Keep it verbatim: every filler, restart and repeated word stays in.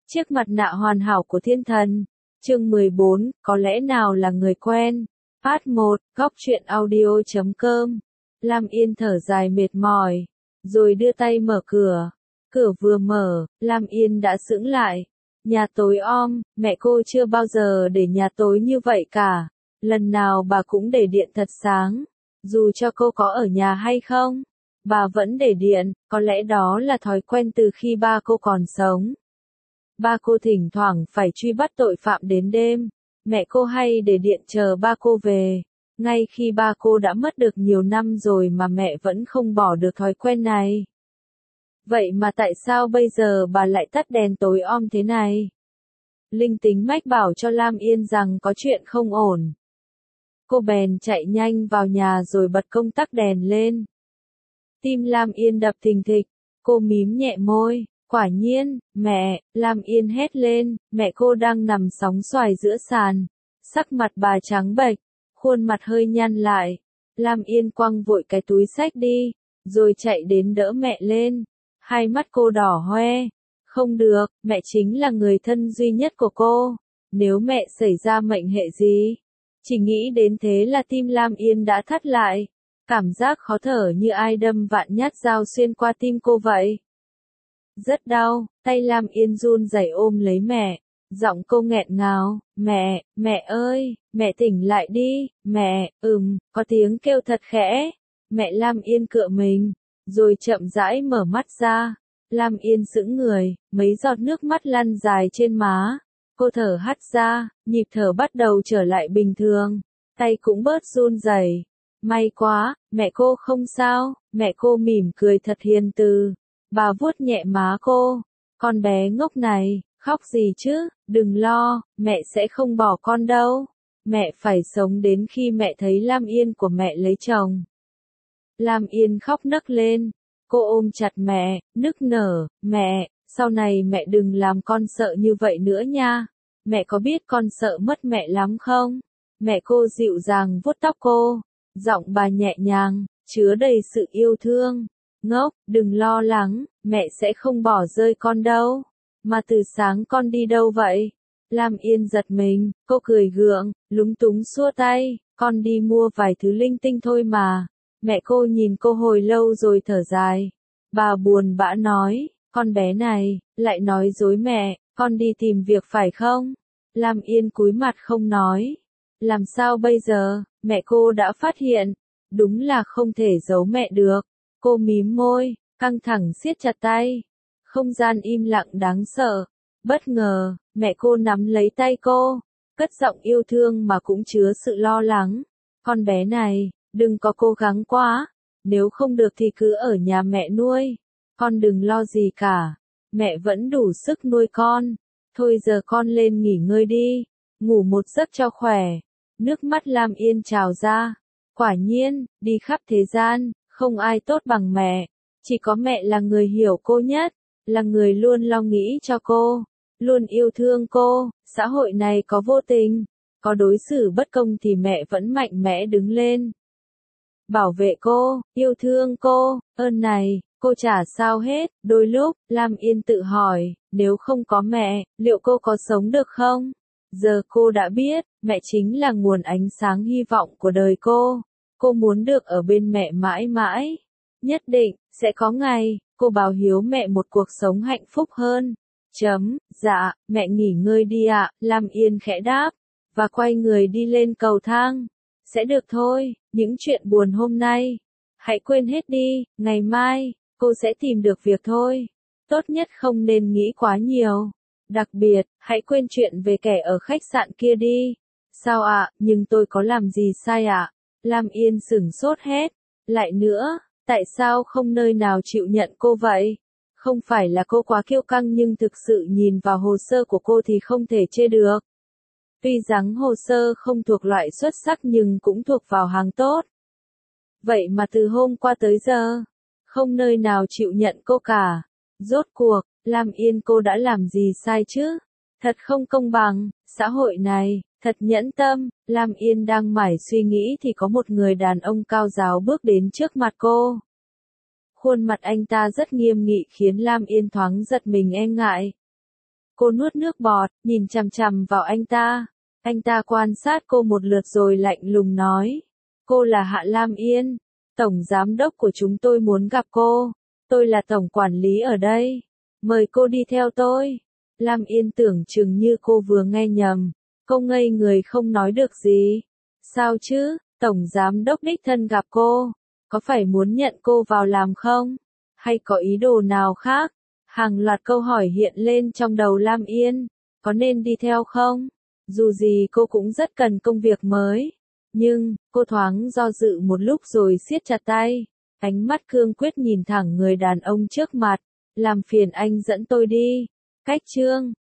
Chiếc mặt nạ hoàn hảo của thiên thần. Chương mười bốn, có lẽ nào là người quen. Part một, góc truyện audio chấm com. Lam Yên thở dài mệt mỏi, rồi đưa tay mở cửa. Cửa vừa mở, Lam Yên đã sững lại. Nhà tối om, mẹ cô chưa bao giờ để nhà tối như vậy cả. Lần nào bà cũng để điện thật sáng. Dù cho cô có ở nhà hay không, bà vẫn để điện, có lẽ đó là thói quen từ khi ba cô còn sống. Ba cô thỉnh thoảng phải truy bắt tội phạm đến đêm. Mẹ cô hay để điện chờ ba cô về. Ngay khi ba cô đã mất được nhiều năm rồi mà mẹ vẫn không bỏ được thói quen này. Vậy mà tại sao bây giờ bà lại tắt đèn tối om thế này? Linh tính mách bảo cho Lam Yên rằng có chuyện không ổn. Cô bèn chạy nhanh vào nhà rồi bật công tắc đèn lên. Tim Lam Yên đập thình thịch, cô mím nhẹ môi. Quả nhiên, mẹ, Lam Yên hét lên, mẹ cô đang nằm sóng xoài giữa sàn. Sắc mặt bà trắng bệch, khuôn mặt hơi nhăn lại. Lam Yên quăng vội cái túi xách đi, rồi chạy đến đỡ mẹ lên. Hai mắt cô đỏ hoe. Không được, mẹ chính là người thân duy nhất của cô. Nếu mẹ xảy ra mệnh hệ gì? Chỉ nghĩ đến thế là tim Lam Yên đã thắt lại. Cảm giác khó thở như ai đâm vạn nhát dao xuyên qua tim cô vậy. Rất đau, tay Lam Yên run rẩy ôm lấy mẹ. Giọng cô nghẹn ngào, mẹ, mẹ ơi, mẹ tỉnh lại đi, mẹ, ừm, có tiếng kêu thật khẽ. Mẹ Lam Yên cựa mình, rồi chậm rãi mở mắt ra. Lam Yên sững người, mấy giọt nước mắt lăn dài trên má. Cô thở hắt ra, nhịp thở bắt đầu trở lại bình thường. Tay cũng bớt run rẩy. May quá, mẹ cô không sao, mẹ cô mỉm cười thật hiền từ. Bà vuốt nhẹ má cô. Con bé ngốc này, khóc gì chứ, đừng lo, mẹ sẽ không bỏ con đâu. Mẹ phải sống đến khi mẹ thấy Lam Yên của mẹ lấy chồng. Lam Yên khóc nấc lên. Cô ôm chặt mẹ, nức nở, mẹ, sau này mẹ đừng làm con sợ như vậy nữa nha. Mẹ có biết con sợ mất mẹ lắm không? Mẹ cô dịu dàng vuốt tóc cô. Giọng bà nhẹ nhàng, chứa đầy sự yêu thương. Ngốc, đừng lo lắng, mẹ sẽ không bỏ rơi con đâu. Mà từ sáng con đi đâu vậy? Lam Yên giật mình, cô cười gượng, lúng túng xua tay, con đi mua vài thứ linh tinh thôi mà. Mẹ cô nhìn cô hồi lâu rồi thở dài. Bà buồn bã nói, con bé này, lại nói dối mẹ, con đi tìm việc phải không? Lam Yên cúi mặt không nói. Làm sao bây giờ, mẹ cô đã phát hiện. Đúng là không thể giấu mẹ được. Cô mím môi, căng thẳng siết chặt tay. Không gian im lặng đáng sợ. Bất ngờ, mẹ cô nắm lấy tay cô, cất giọng yêu thương mà cũng chứa sự lo lắng. Con bé này, đừng có cố gắng quá. Nếu không được thì cứ ở nhà mẹ nuôi. Con đừng lo gì cả. Mẹ vẫn đủ sức nuôi con. Thôi giờ con lên nghỉ ngơi đi. Ngủ một giấc cho khỏe. Nước mắt Lam Yên trào ra. Quả nhiên, đi khắp thế gian, không ai tốt bằng mẹ. Chỉ có mẹ là người hiểu cô nhất. Là người luôn lo nghĩ cho cô. Luôn yêu thương cô. Xã hội này có vô tình, có đối xử bất công thì mẹ vẫn mạnh mẽ đứng lên. Bảo vệ cô, yêu thương cô, ơn này, cô trả sao hết. Đôi lúc, Lam Yên tự hỏi, nếu không có mẹ, liệu cô có sống được không? Giờ cô đã biết, mẹ chính là nguồn ánh sáng hy vọng của đời cô. Cô muốn được ở bên mẹ mãi mãi. Nhất định, sẽ có ngày, cô báo hiếu mẹ một cuộc sống hạnh phúc hơn. Chấm, dạ, mẹ nghỉ ngơi đi ạ, Lam Yên khẽ đáp, và quay người đi lên cầu thang. Sẽ được thôi, những chuyện buồn hôm nay, hãy quên hết đi, ngày mai, cô sẽ tìm được việc thôi. Tốt nhất không nên nghĩ quá nhiều. Đặc biệt, hãy quên chuyện về kẻ ở khách sạn kia đi. Sao ạ, nhưng tôi có làm gì sai ạ? Lam Yên sửng sốt hét. Lại nữa, tại sao không nơi nào chịu nhận cô vậy? Không phải là cô quá kiêu căng nhưng thực sự nhìn vào hồ sơ của cô thì không thể chê được. Tuy rằng hồ sơ không thuộc loại xuất sắc nhưng cũng thuộc vào hàng tốt. Vậy mà từ hôm qua tới giờ, không nơi nào chịu nhận cô cả. Rốt cuộc, Lam Yên cô đã làm gì sai chứ? Thật không công bằng, xã hội này, thật nhẫn tâm. Lam Yên đang mải suy nghĩ thì có một người đàn ông cao ráo bước đến trước mặt cô. Khuôn mặt anh ta rất nghiêm nghị khiến Lam Yên thoáng giật mình e ngại. Cô nuốt nước bọt, nhìn chằm chằm vào anh ta. Anh ta quan sát cô một lượt rồi lạnh lùng nói. Cô là Hạ Lam Yên. Tổng giám đốc của chúng tôi muốn gặp cô. Tôi là tổng quản lý ở đây. Mời cô đi theo tôi. Lam Yên tưởng chừng như cô vừa nghe nhầm. Cô ngây người không nói được gì. Sao chứ, tổng giám đốc đích thân gặp cô. Có phải muốn nhận cô vào làm không? Hay có ý đồ nào khác? Hàng loạt câu hỏi hiện lên trong đầu Lam Yên. Có nên đi theo không? Dù gì cô cũng rất cần công việc mới. Nhưng, cô thoáng do dự một lúc rồi siết chặt tay. Ánh mắt cương quyết nhìn thẳng người đàn ông trước mặt. Làm phiền anh dẫn tôi đi. Cách chương